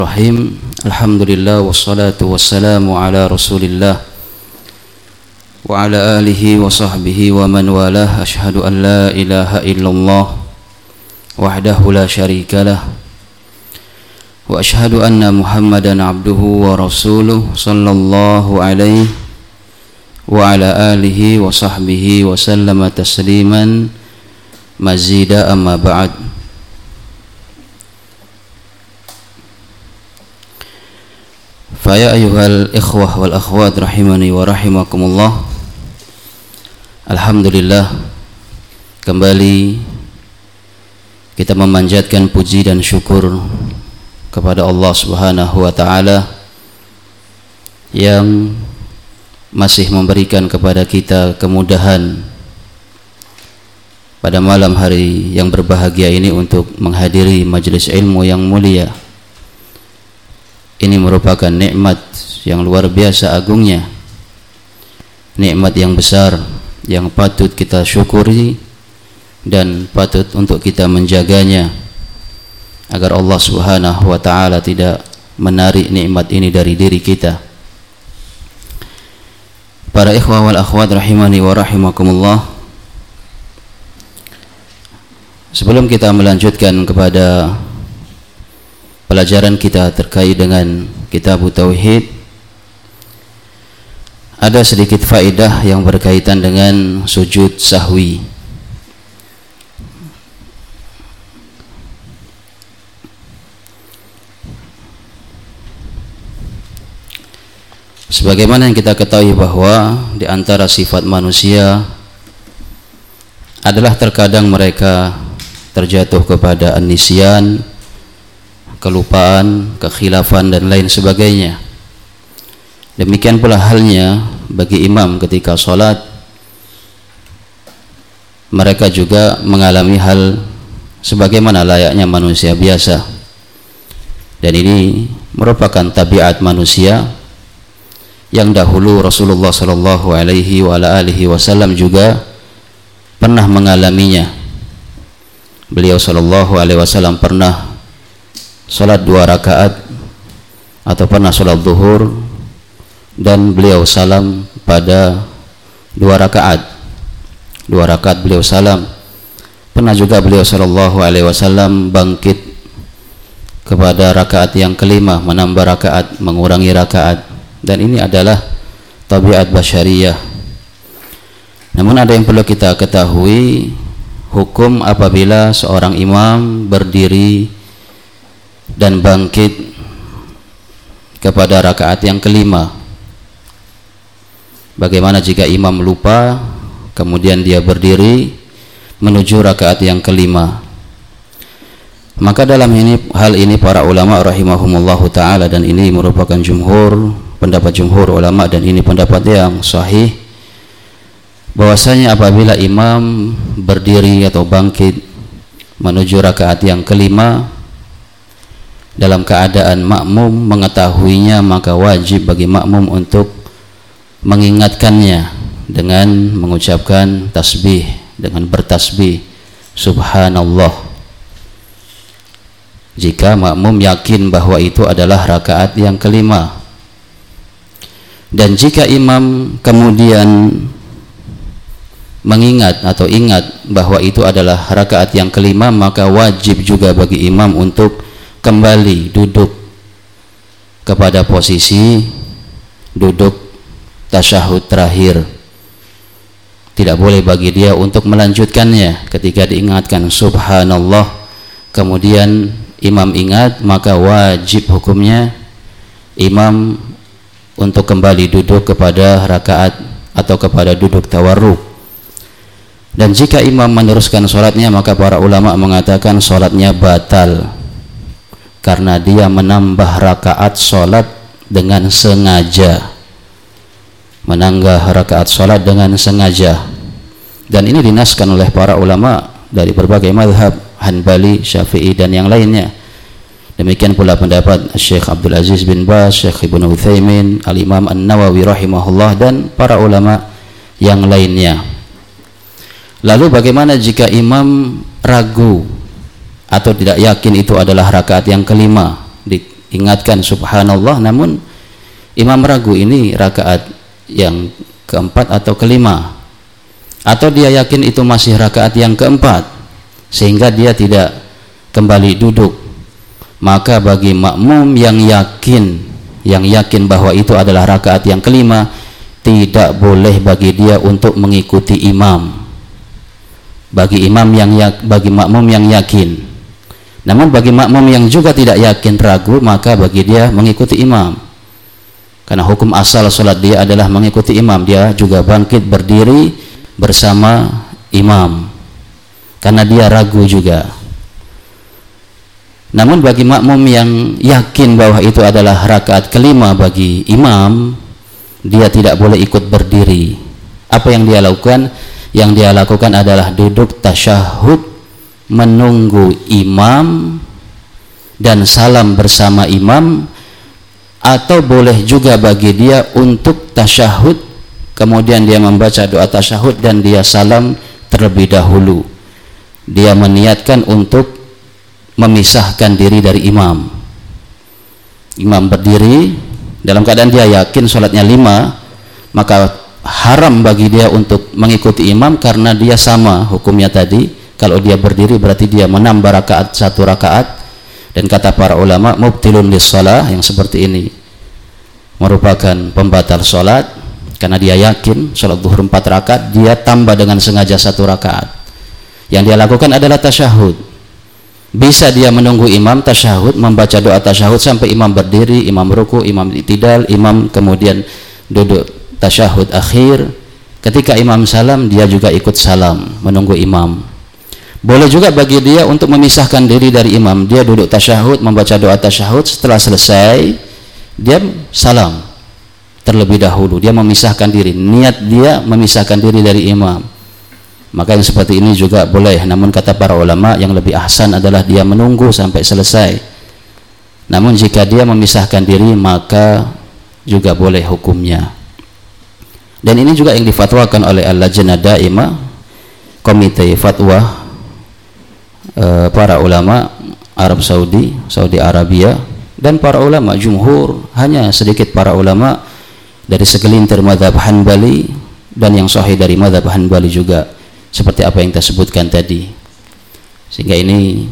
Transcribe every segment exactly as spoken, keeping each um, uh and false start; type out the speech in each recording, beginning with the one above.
Rahim. Alhamdulillah wassalatu wassalamu ala Rasulillah wa ala alihi wa sahbihi wa man walah. Asyhadu an la ilaha illallah wahdahu la syarikalah wa asyhadu anna Muhammadan abduhu wa rasuluh sallallahu alaihi wa ala alihi wa sahbihi wa sallama tasliman mazida amma ba'd. Faya ayuhal ikhwah wal akhwat rahimani wa rahimakumullah. Alhamdulillah, kembali kita memanjatkan puji dan syukur kepada Allah Subhanahu wa taala yang masih memberikan kepada kita kemudahan pada malam hari yang berbahagia ini untuk menghadiri majelis ilmu yang mulia. Ini merupakan nikmat yang luar biasa agungnya, nikmat yang besar yang patut kita syukuri dan patut untuk kita menjaganya agar Allah Subhanahu wa taala tidak menarik nikmat ini dari diri kita. Para ikhwah wal akhwat rahimani wa rahimakumullah, sebelum kita melanjutkan kepada pelajaran kita terkait dengan kitab Tauhid, ada sedikit faedah yang berkaitan dengan sujud sahwi. Sebagaimana yang kita ketahui bahwa di antara sifat manusia adalah terkadang mereka terjatuh kepada an-nisyan, kelupaan, kekhilafan dan lain sebagainya. Demikian pula halnya bagi imam ketika sholat, mereka juga mengalami hal sebagaimana layaknya manusia biasa. Dan ini merupakan tabiat manusia yang dahulu Rasulullah sallallahu alaihi wa ala alihi wasallam juga pernah mengalaminya. Beliau sallallahu alaihi wasallam pernah salat dua rakaat atau pernah salat zuhur dan beliau salam pada dua rakaat. Dua rakaat beliau salam. Pernah juga beliau sallallahu alaihi wasallam bangkit kepada rakaat yang kelima, menambah rakaat, mengurangi rakaat. Dan ini adalah tabiat basyariyah. Namun ada yang perlu kita ketahui, hukum apabila seorang imam berdiri dan bangkit kepada rakaat yang kelima. Bagaimana jika imam lupa kemudian dia berdiri menuju rakaat yang kelima? Maka dalam ini hal ini para ulama rahimahumullahu taala, dan ini merupakan jumhur, pendapat jumhur ulama, dan ini pendapat yang sahih, bahwasanya apabila imam berdiri atau bangkit menuju rakaat yang kelima dalam keadaan makmum mengetahuinya, maka wajib bagi makmum untuk mengingatkannya dengan mengucapkan tasbih, dengan bertasbih subhanallah, jika makmum yakin bahwa itu adalah rakaat yang kelima. Dan jika imam kemudian mengingat atau ingat bahwa itu adalah rakaat yang kelima, maka wajib juga bagi imam untuk kembali duduk kepada posisi duduk tasyahud terakhir. Tidak boleh bagi dia untuk melanjutkannya ketika diingatkan subhanallah kemudian imam ingat, maka wajib hukumnya imam untuk kembali duduk kepada rakaat atau kepada duduk tawarruk. Dan jika imam meneruskan sholatnya, maka para ulama mengatakan sholatnya batal karena dia menambah rakaat sholat dengan sengaja, menambah rakaat sholat dengan sengaja. Dan ini dinaskan oleh para ulama dari berbagai mazhab, Hanbali, Syafi'i dan yang lainnya. Demikian pula pendapat Syekh Abdul Aziz bin Baz, Syekh Ibnu Utsaimin, Al-Imam An-Nawawi rahimahullah dan para ulama yang lainnya. Lalu bagaimana jika imam ragu atau tidak yakin itu adalah rakaat yang kelima? ingatkan subhanallah, namun imam ragu ini rakaat yang keempat atau kelima, atau dia yakin itu masih rakaat yang keempat sehingga dia tidak kembali duduk, maka bagi makmum yang yakin yang yakin bahwa itu adalah rakaat yang kelima, tidak boleh bagi dia untuk mengikuti imam. Bagi imam yang yak, bagi makmum yang yakin. Namun bagi makmum yang juga tidak yakin, ragu, maka bagi dia mengikuti imam. Karena hukum asal salat dia adalah mengikuti imam. Dia juga bangkit berdiri bersama imam. Karena dia ragu juga. Namun bagi makmum yang yakin bahwa itu adalah rakaat kelima bagi imam, dia tidak boleh ikut berdiri. Apa yang dia lakukan? Yang dia lakukan adalah duduk tasyahud, menunggu imam dan salam bersama imam, atau boleh juga bagi dia untuk tasyahud kemudian dia membaca doa tasyahud dan dia salam terlebih dahulu. Dia meniatkan untuk memisahkan diri dari imam. Imam berdiri dalam keadaan dia yakin sholatnya lima, maka haram bagi dia untuk mengikuti imam karena dia sama hukumnya tadi. Kalau dia berdiri berarti dia menambah rakaat satu rakaat, dan kata para ulama mubtilun lis-shalah, yang seperti ini merupakan pembatal sholat karena dia yakin sholat zuhur empat rakaat, dia tambah dengan sengaja satu rakaat. Yang dia lakukan adalah tasyahud. Bisa dia menunggu imam tasyahud, membaca doa tasyahud sampai imam berdiri, imam ruku, imam i'tidal, imam kemudian duduk tasyahud akhir. Ketika imam salam, dia juga ikut salam menunggu imam. Boleh juga bagi dia untuk memisahkan diri dari imam. Dia duduk tasyahud, membaca doa tasyahud, setelah selesai dia salam terlebih dahulu. Dia memisahkan diri, niat dia memisahkan diri dari imam. Maka yang seperti ini juga boleh. Namun kata para ulama yang lebih ahsan adalah dia menunggu sampai selesai. Namun jika dia memisahkan diri, maka juga boleh hukumnya. Dan ini juga yang difatwakan oleh Al-Lajnah Daimah, komite fatwa e, para ulama Arab Saudi, Saudi Arabia, dan para ulama jumhur, hanya sedikit para ulama dari segelintir mazhab Hanbali dan yang sahih dari mazhab Hanbali juga, seperti apa yang kita sebutkan tadi. Sehingga ini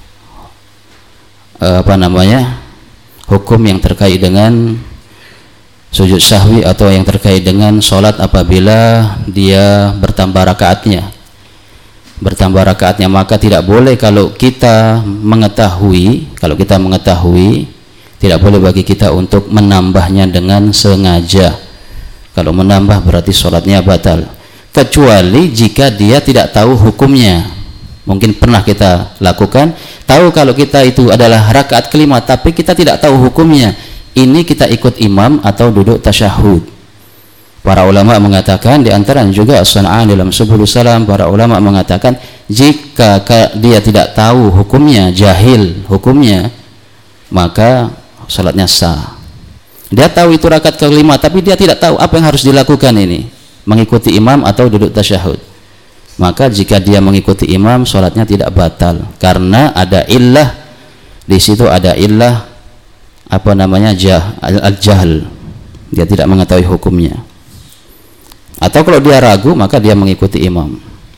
e, apa namanya hukum yang terkait dengan sujud sahwi atau yang terkait dengan sholat apabila dia bertambah rakaatnya bertambah rakaatnya maka tidak boleh kalau kita mengetahui kalau kita mengetahui tidak boleh bagi kita untuk menambahnya dengan sengaja. Kalau menambah berarti sholatnya batal, kecuali jika dia tidak tahu hukumnya. Mungkin pernah kita lakukan, tahu kalau kita itu adalah rakaat kelima tapi kita tidak tahu hukumnya. Ini kita ikut imam atau duduk tasyahud. Para ulama mengatakan, di antara juga As-San'ani dalam Subul Salam, para ulama mengatakan jika dia tidak tahu hukumnya, jahil hukumnya, maka salatnya sah. Dia tahu itu rakaat kelima tapi dia tidak tahu apa yang harus dilakukan ini, mengikuti imam atau duduk tasyahud. Maka jika dia mengikuti imam, salatnya tidak batal karena ada illah di situ, ada illah apa namanya jah, al-jahl, dia tidak mengetahui hukumnya. Atau kalau dia ragu, maka dia mengikuti imam.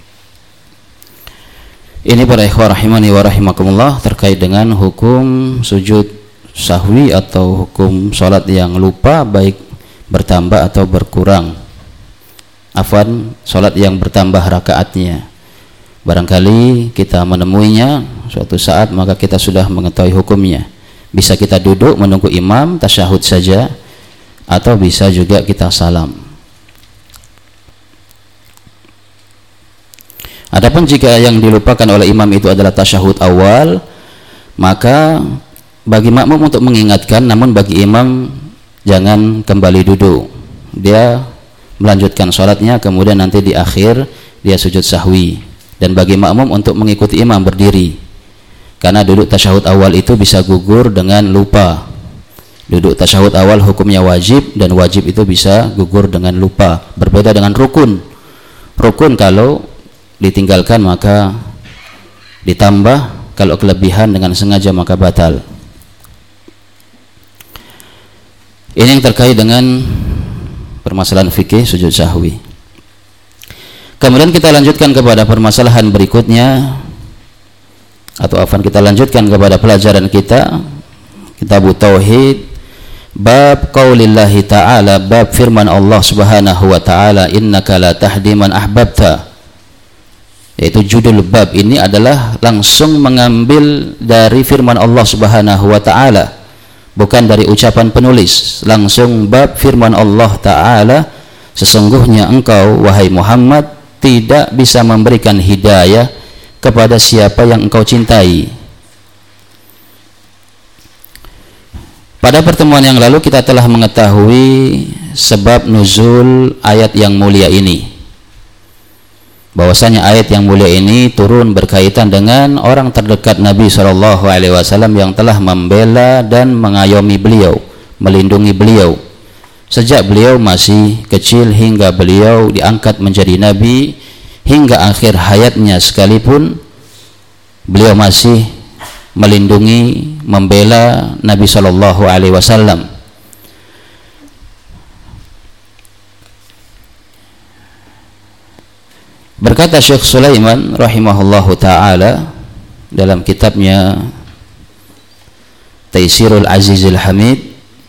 Ini para ikhwah rahimani wa rahimakumullah terkait dengan hukum sujud sahwi atau hukum sholat yang lupa, baik bertambah atau berkurang. Afwan, sholat yang bertambah rakaatnya. Barangkali kita menemuinya suatu saat, maka kita sudah mengetahui hukumnya. Bisa kita duduk menunggu imam tasyahud saja, atau bisa juga kita salam. Adapun jika yang dilupakan oleh imam itu adalah tasyahud awal, maka bagi makmum untuk mengingatkan, namun bagi imam jangan kembali duduk. Dia melanjutkan sholatnya, kemudian nanti di akhir dia sujud sahwi. Dan bagi makmum untuk mengikuti imam berdiri, karena duduk tasyahud awal itu bisa gugur dengan lupa. Duduk tasyahud awal hukumnya wajib, dan wajib itu bisa gugur dengan lupa. Berbeda dengan rukun. Rukun kalau ditinggalkan maka ditambah, kalau kelebihan dengan sengaja maka batal. Ini yang terkait dengan permasalahan fikih sujud sahwi. Kemudian kita lanjutkan kepada permasalahan berikutnya, atau afan kita lanjutkan kepada pelajaran kita, Kitab Tauhid, bab qaulillahi ta'ala, bab firman Allah Subhanahu wa ta'ala, innaka la tahdi man ahbabta. Yaitu judul bab ini adalah langsung mengambil dari firman Allah Subhanahu wa ta'ala, bukan dari ucapan penulis. Langsung bab firman Allah ta'ala, sesungguhnya engkau wahai Muhammad tidak bisa memberikan hidayah kepada siapa yang engkau cintai. Pada pertemuan yang lalu kita telah mengetahui sebab nuzul ayat yang mulia ini, bahwasanya ayat yang mulia ini turun berkaitan dengan orang terdekat Nabi shallallahu alaihi wasallam yang telah membela dan mengayomi beliau, melindungi beliau sejak beliau masih kecil hingga beliau diangkat menjadi Nabi, hingga akhir hayatnya sekalipun beliau masih melindungi, membela Nabi shallallahu alaihi wasallam. Berkata Syekh Sulaiman rahimahullahu ta'ala dalam kitabnya Taisirul Azizil Hamid,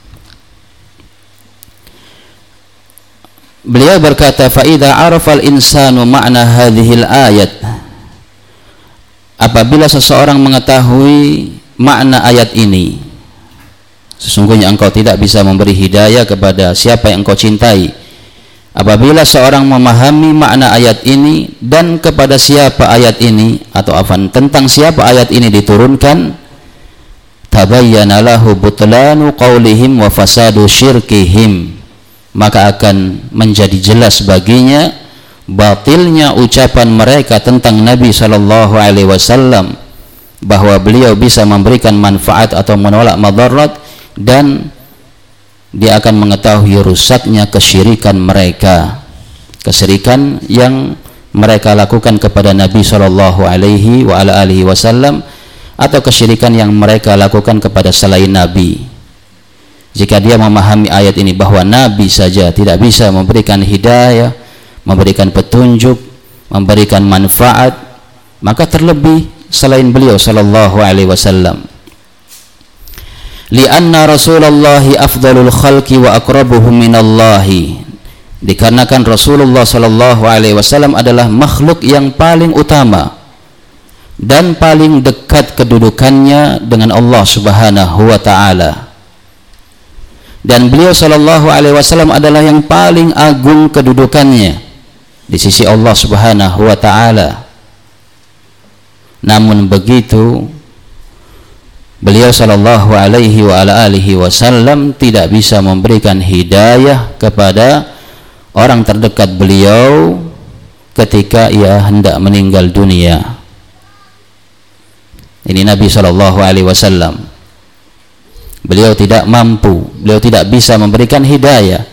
beliau berkata, fa'idha arafal insanu ma'na hadhil ayat, apabila seseorang mengetahui makna ayat ini, sesungguhnya engkau tidak bisa memberi hidayah kepada siapa yang engkau cintai. Apabila seorang memahami makna ayat ini dan kepada siapa ayat ini, atau afan tentang siapa ayat ini diturunkan, tabayyana lahu butlanu qaulihim wa fasadu syirkihim, maka akan menjadi jelas baginya batilnya ucapan mereka tentang Nabi sallallahu alaihi wasallam, bahwa beliau bisa memberikan manfaat atau menolak madarat, dan dia akan mengetahui rusaknya kesyirikan mereka, kesyirikan yang mereka lakukan kepada Nabi shallallahu alaihi wasallam, atau kesyirikan yang mereka lakukan kepada selain Nabi. Jika dia memahami ayat ini bahwa Nabi saja tidak bisa memberikan hidayah, memberikan petunjuk, memberikan manfaat, maka terlebih selain beliau shallallahu alaihi wasallam. Lianna Rasulullahi afdalul khalqi wa aqrabuhum minallahi, dikarenakan Rasulullah sallallahu alaihi wasallam adalah makhluk yang paling utama dan paling dekat kedudukannya dengan Allah Subhanahu wa taala, dan beliau sallallahu alaihi wasallam adalah yang paling agung kedudukannya di sisi Allah Subhanahu wa taala. Namun begitu, beliau sallallahu alaihi wa ala alihi wasallam tidak bisa memberikan hidayah kepada orang terdekat beliau ketika ia hendak meninggal dunia. Ini Nabi sallallahu alaihi wasallam. Beliau tidak mampu, beliau tidak bisa memberikan hidayah.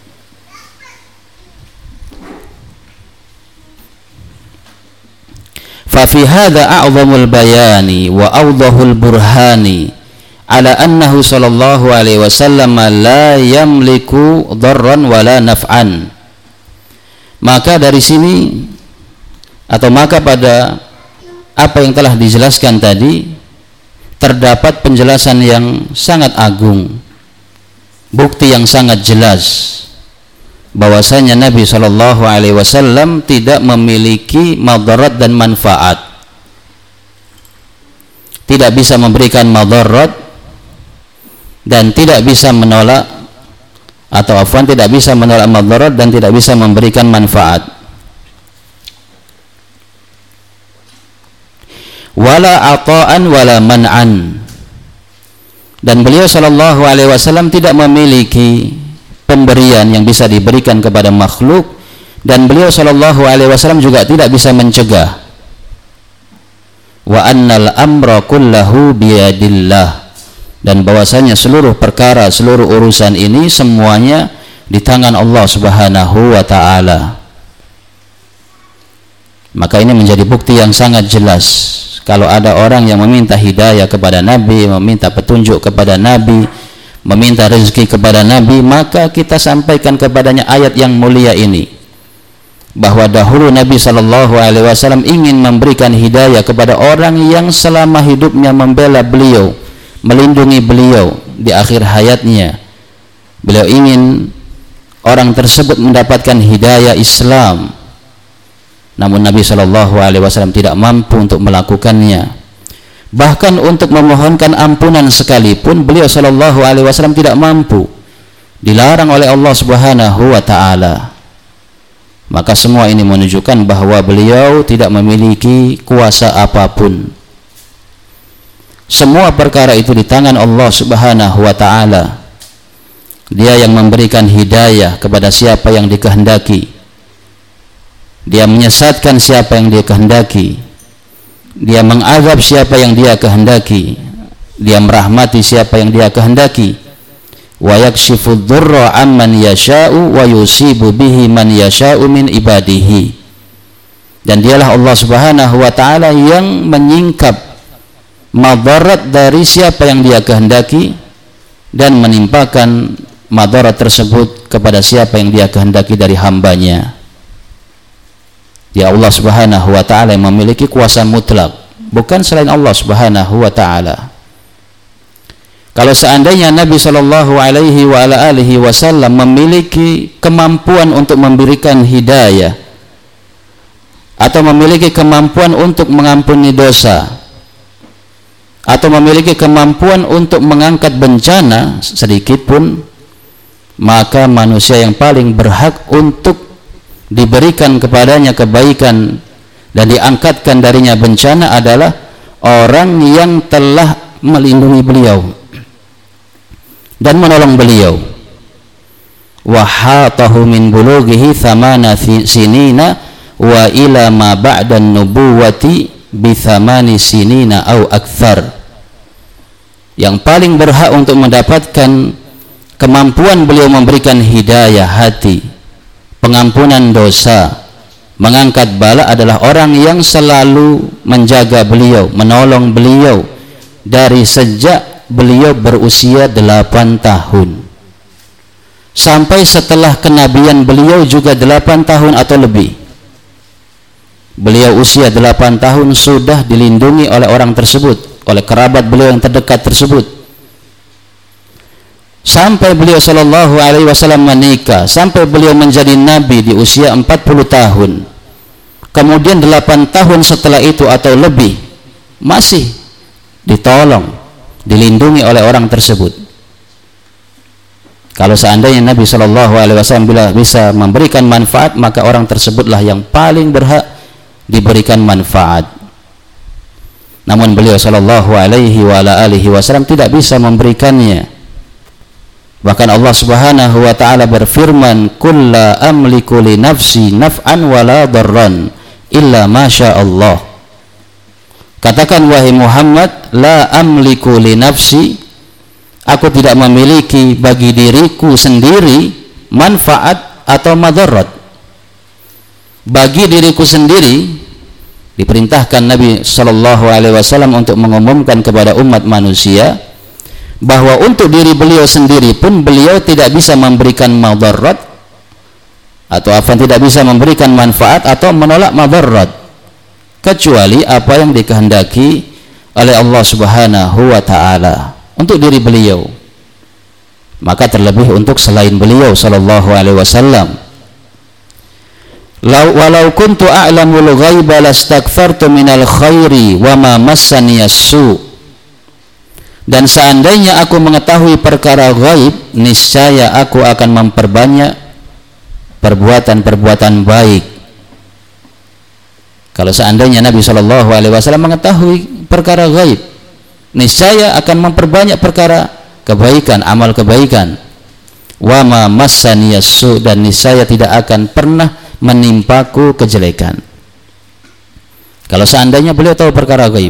ففي هذا أعظم البيان وأوضح البرهان على أنه صلى الله عليه وسلم لا يملك ضرا ولا نفعا. Maka dari sini, atau maka pada apa yang telah dijelaskan tadi, terdapat penjelasan yang sangat agung, bukti yang sangat jelas bahwasanya Nabi shallallahu alaihi wasallam tidak memiliki madarat dan manfaat, tidak bisa memberikan madarat dan tidak bisa menolak, atau afwan tidak bisa menolak madarat dan tidak bisa memberikan manfaat. Wala ata'an wala man'an, dan beliau shallallahu alaihi wasallam tidak memiliki pemberian yang bisa diberikan kepada makhluk, dan beliau sallallahu alaihi wasallam juga tidak bisa mencegah. Wa annal amra kullahu biyadillah, dan bahwasanya seluruh perkara, seluruh urusan ini semuanya di tangan Allah Subhanahu wa taala. Maka ini menjadi bukti yang sangat jelas kalau ada orang yang meminta hidayah kepada Nabi, meminta petunjuk kepada Nabi, meminta rezeki kepada Nabi, maka kita sampaikan kepadanya ayat yang mulia ini, bahwa dahulu Nabi Shallallahu Alaihi Wasallam ingin memberikan hidayah kepada orang yang selama hidupnya membela beliau, melindungi beliau di akhir hayatnya. Beliau ingin orang tersebut mendapatkan hidayah Islam, namun Nabi Shallallahu Alaihi Wasallam tidak mampu untuk melakukannya. Bahkan untuk memohonkan ampunan sekalipun beliau Shallallahu Alaihi Wasallam tidak mampu, dilarang oleh Allah Subhanahu Wa Taala. Maka semua ini menunjukkan bahwa beliau tidak memiliki kuasa apapun. Semua perkara itu di tangan Allah Subhanahu Wa Taala. Dia yang memberikan hidayah kepada siapa yang dikehendaki. Dia menyesatkan siapa yang dia kehendaki. Dia mengazab siapa yang dia kehendaki. Dia merahmati siapa yang dia kehendaki. Wa yakshifu dzurra amman yasha'u wa yusibu bihi man yasha'u min ibadihi. Dan dialah Allah Subhanahu wa taala yang menyingkap madarat dari siapa yang dia kehendaki dan menimpakan madarat tersebut kepada siapa yang dia kehendaki dari hambanya. Ya Allah Subhanahu wa taala yang memiliki kuasa mutlak, bukan selain Allah Subhanahu wa taala. Kalau seandainya Nabi Shallallahu alaihi wa ala alihi wasallam memiliki kemampuan untuk memberikan hidayah atau memiliki kemampuan untuk mengampuni dosa atau memiliki kemampuan untuk mengangkat bencana sedikit pun, maka manusia yang paling berhak untuk diberikan kepadanya kebaikan dan diangkatkan darinya bencana adalah orang yang telah melindungi beliau dan menolong beliau. Wa hatahu min bulughihi thamana sinina wa ila ma ba'da an-nubuwati bi thamani sinina au akthar. Yang paling berhak untuk mendapatkan kemampuan beliau memberikan hidayah hati, pengampunan dosa, mengangkat bala adalah orang yang selalu menjaga beliau, menolong beliau dari sejak beliau berusia delapan tahun sampai setelah kenabian beliau juga delapan tahun atau lebih. Beliau usia delapan tahun sudah dilindungi oleh orang tersebut, oleh kerabat beliau yang terdekat tersebut, sampai beliau Shallallahu Alaihi Wasallam menikah, sampai beliau menjadi nabi di usia empat puluh tahun. Kemudian delapan tahun setelah itu atau lebih masih ditolong, dilindungi oleh orang tersebut. Kalau seandainya Nabi Shallallahu Alaihi Wasallam bila bisa memberikan manfaat, maka orang tersebutlah yang paling berhak diberikan manfaat. Namun beliau Shallallahu Alaihi Wasallam tidak bisa memberikannya. Bahkan Allah Subhanahu wa taala berfirman, "Qul la amliku li nafsi naf'an wa la darran illa ma syaa Allah." Katakan wahai Muhammad, la amliku li nafsi, aku tidak memiliki bagi diriku sendiri manfaat atau madarat. Bagi diriku sendiri diperintahkan Nabi sallallahu alaihi wasallam untuk mengumumkan kepada umat manusia bahwa untuk diri beliau sendiri pun beliau tidak bisa memberikan madarat atau apa tidak bisa memberikan manfaat atau menolak madarat kecuali apa yang dikehendaki oleh Allah Subhanahu wa taala untuk diri beliau, maka terlebih untuk selain beliau sallallahu alaihi wasallam. Walau kuntu a'lamul ghaiba lastaghfartu minal khairi wa ma massani as-su. Dan seandainya aku mengetahui perkara ghaib, niscaya aku akan memperbanyak perbuatan-perbuatan baik. Kalau seandainya Nabi Shallallahu Alaihi Wasallam mengetahui perkara ghaib, niscaya akan memperbanyak perkara kebaikan, amal kebaikan. Wa ma massani as-su, dan niscaya tidak akan pernah menimpaku kejelekan. Kalau seandainya beliau tahu perkara ghaib,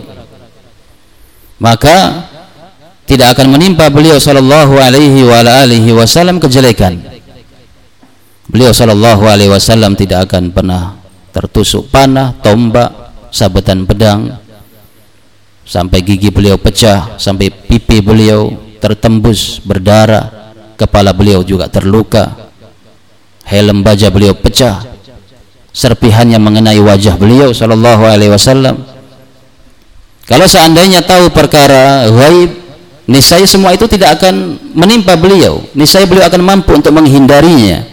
maka tidak akan menimpa beliau sallallahu alaihi wa alihi wasallam kejelekan. Beliau sallallahu alaihi wasallam tidak akan pernah tertusuk panah, tombak, sabetan pedang sampai gigi beliau pecah, sampai pipi beliau tertembus berdarah, kepala beliau juga terluka, helm baja beliau pecah, serpihannya mengenai wajah beliau sallallahu alaihi wasallam. Kalau seandainya tahu perkara ghaib, niscaya semua itu tidak akan menimpa beliau, niscaya beliau akan mampu untuk menghindarinya.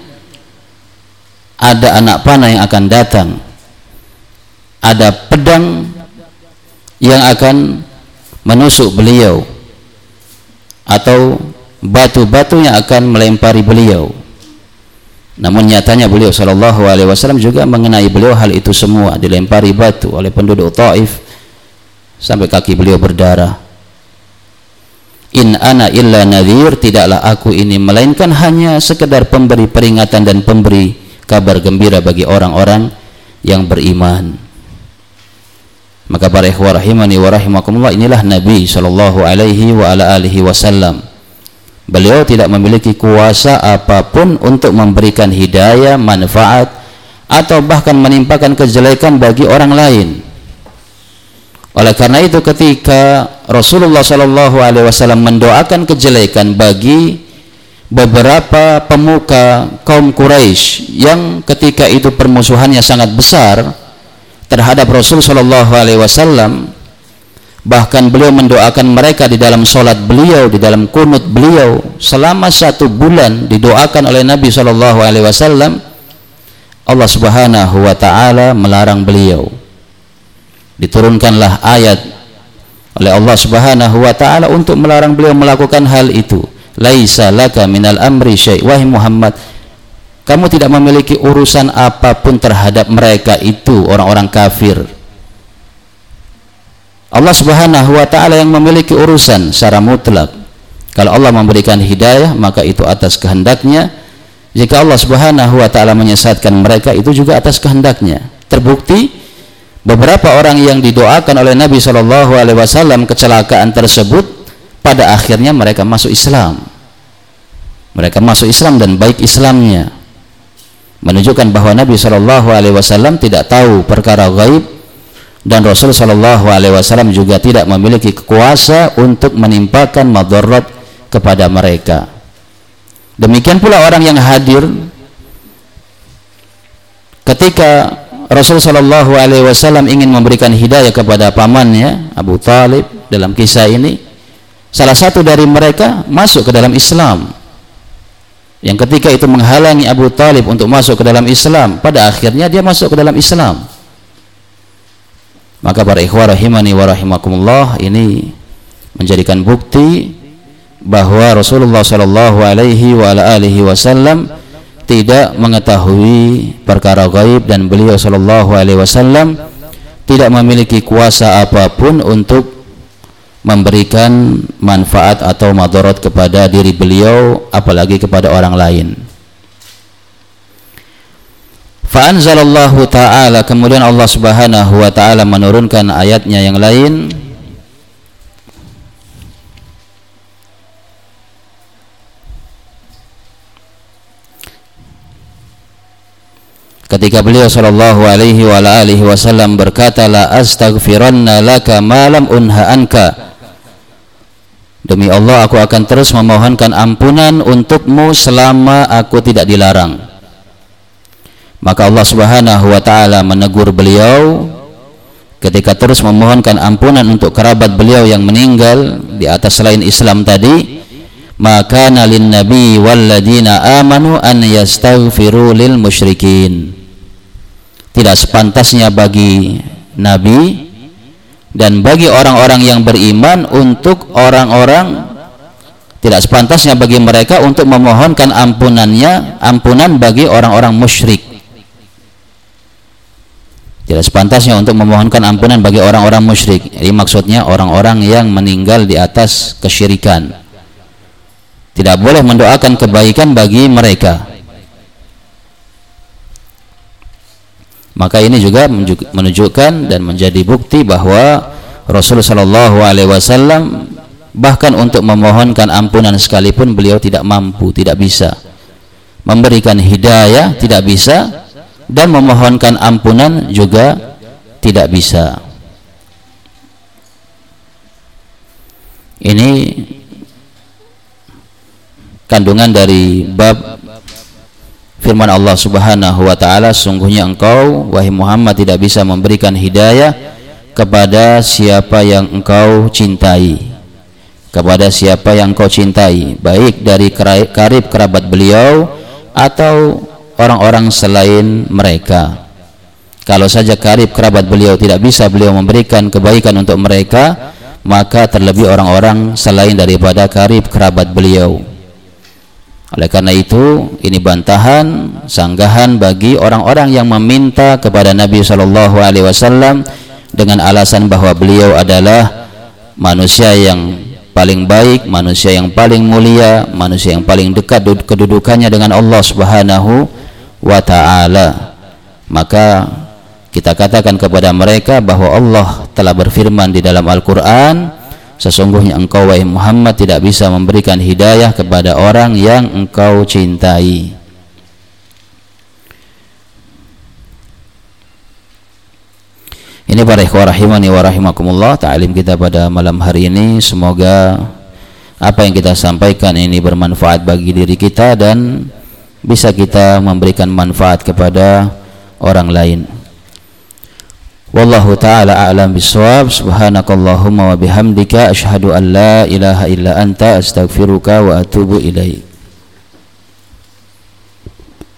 Ada anak panah yang akan datang, ada pedang yang akan menusuk beliau, atau batu-batu yang akan melempari beliau. Namun nyatanya beliau sallallahu alaihi wasallam juga mengenai beliau hal itu semua, dilempari batu oleh penduduk Taif sampai kaki beliau berdarah. In ana illa nadhir, tidaklah aku ini melainkan hanya sekedar pemberi peringatan dan pemberi kabar gembira bagi orang-orang yang beriman. Maka para ikhwah rahimani wa rahimakumullah, inilah Nabi sallallahu alaihi wa ala alihi wasallam. Beliau tidak memiliki kuasa apapun untuk memberikan hidayah, manfaat, atau bahkan menimpakan kejelekan bagi orang lain. Oleh karena itu, ketika Rasulullah sallallahu alaihi wasallam mendoakan kejelekan bagi beberapa pemuka kaum Quraisy yang ketika itu permusuhannya sangat besar terhadap Rasul sallallahu alaihi wasallam, bahkan beliau mendoakan mereka di dalam solat beliau, di dalam kunut beliau selama satu bulan didoakan oleh Nabi sallallahu alaihi wasallam. Allah Subhanahu wa taala melarang beliau. Diturunkanlah ayat oleh Allah Subhanahu wa taala untuk melarang beliau melakukan hal itu. Laisa laka minal amri syai', wahai Muhammad, kamu tidak memiliki urusan apapun terhadap mereka itu, orang-orang kafir. Allah Subhanahu wa taala yang memiliki urusan secara mutlak. Kalau Allah memberikan hidayah, maka itu atas kehendaknya. Jika Allah Subhanahu wa taala menyesatkan mereka, itu juga atas kehendaknya. Terbukti beberapa orang yang didoakan oleh Nabi sallallahu alaihi wasallam kecelakaan tersebut, pada akhirnya mereka masuk Islam. Mereka masuk Islam dan baik Islamnya, menunjukkan bahwa Nabi sallallahu alaihi wasallam tidak tahu perkara gaib, dan Rasul sallallahu alaihi wasallam juga tidak memiliki kuasa untuk menimpakan madarat kepada mereka. Demikian pula orang yang hadir ketika Rasul sallallahu alaihi wasallam ingin memberikan hidayah kepada pamannya Abu Talib dalam kisah ini. Salah satu dari mereka masuk ke dalam Islam, yang ketika itu menghalangi Abu Talib untuk masuk ke dalam Islam. Pada akhirnya dia masuk ke dalam Islam. Maka para ikhwah rahimani wa rahimakumullah, ini menjadikan bukti bahwa Rasulullah sallallahu alaihi wa ala alihi wasallam tidak mengetahui perkara gaib, dan beliau sallallahu alaihi wasallam tidak memiliki kuasa apapun untuk memberikan manfaat atau madarat kepada diri beliau, apalagi kepada orang lain. Fa'anzalallahu ta'ala, kemudian Allah Subhanahu wa ta'ala menurunkan ayatnya yang lain. Ketika beliau sallallahu alaihi wa alihi wasallam berkata, la astaghfiranna laka ma lam unha anka, demi Allah aku akan terus memohonkan ampunan untukmu selama aku tidak dilarang. Maka Allah Subhanahu wa taala menegur beliau ketika terus memohonkan ampunan untuk kerabat beliau yang meninggal di atas selain Islam tadi. Maka nalin nabi walladina amanu an yastaghfiru lil musyrikin, tidak sepantasnya bagi Nabi dan bagi orang-orang yang beriman untuk orang-orang, tidak sepantasnya bagi mereka untuk memohonkan ampunannya, ampunan bagi orang-orang musyrik. Tidak sepantasnya untuk memohonkan ampunan bagi orang-orang musyrik. Jadi maksudnya orang-orang yang meninggal di atas kesyirikan. Tidak boleh mendoakan kebaikan bagi mereka. Maka ini juga menunjukkan dan menjadi bukti bahwa Rasulullah sallallahu alaihi wasallam bahkan untuk memohonkan ampunan sekalipun beliau tidak mampu, tidak bisa memberikan hidayah, tidak bisa, dan memohonkan ampunan juga tidak bisa. Ini kandungan dari bab firman Allah Subhanahu wa taala, sungguhnya engkau wahai Muhammad tidak bisa memberikan hidayah kepada siapa yang engkau cintai, kepada siapa yang engkau cintai, baik dari karib kerabat beliau atau orang-orang selain mereka. Kalau saja karib kerabat beliau tidak bisa beliau memberikan kebaikan untuk mereka, maka terlebih orang-orang selain daripada karib kerabat beliau. Oleh karena itu, ini bantahan, sanggahan bagi orang-orang yang meminta kepada Nabi shallallahu alaihi wasallam dengan alasan bahwa beliau adalah manusia yang paling baik, manusia yang paling mulia, manusia yang paling dekat kedudukannya dengan Allah Subhanahu wa ta'ala. Maka kita katakan kepada mereka bahwa Allah telah berfirman di dalam Al-Quran, sesungguhnya engkau wahai Muhammad tidak bisa memberikan hidayah kepada orang yang engkau cintai. Ini para ikhwah rahimani wa rahimakumullah, ta'lim kita pada malam hari ini. Semoga apa yang kita sampaikan ini bermanfaat bagi diri kita dan bisa kita memberikan manfaat kepada orang lain. Wallahu ta'ala a'lam bissawab. Subhanakallahumma wa bihamdika asyhadu an la ilaha illa anta astaghfiruka wa atubu ilaik.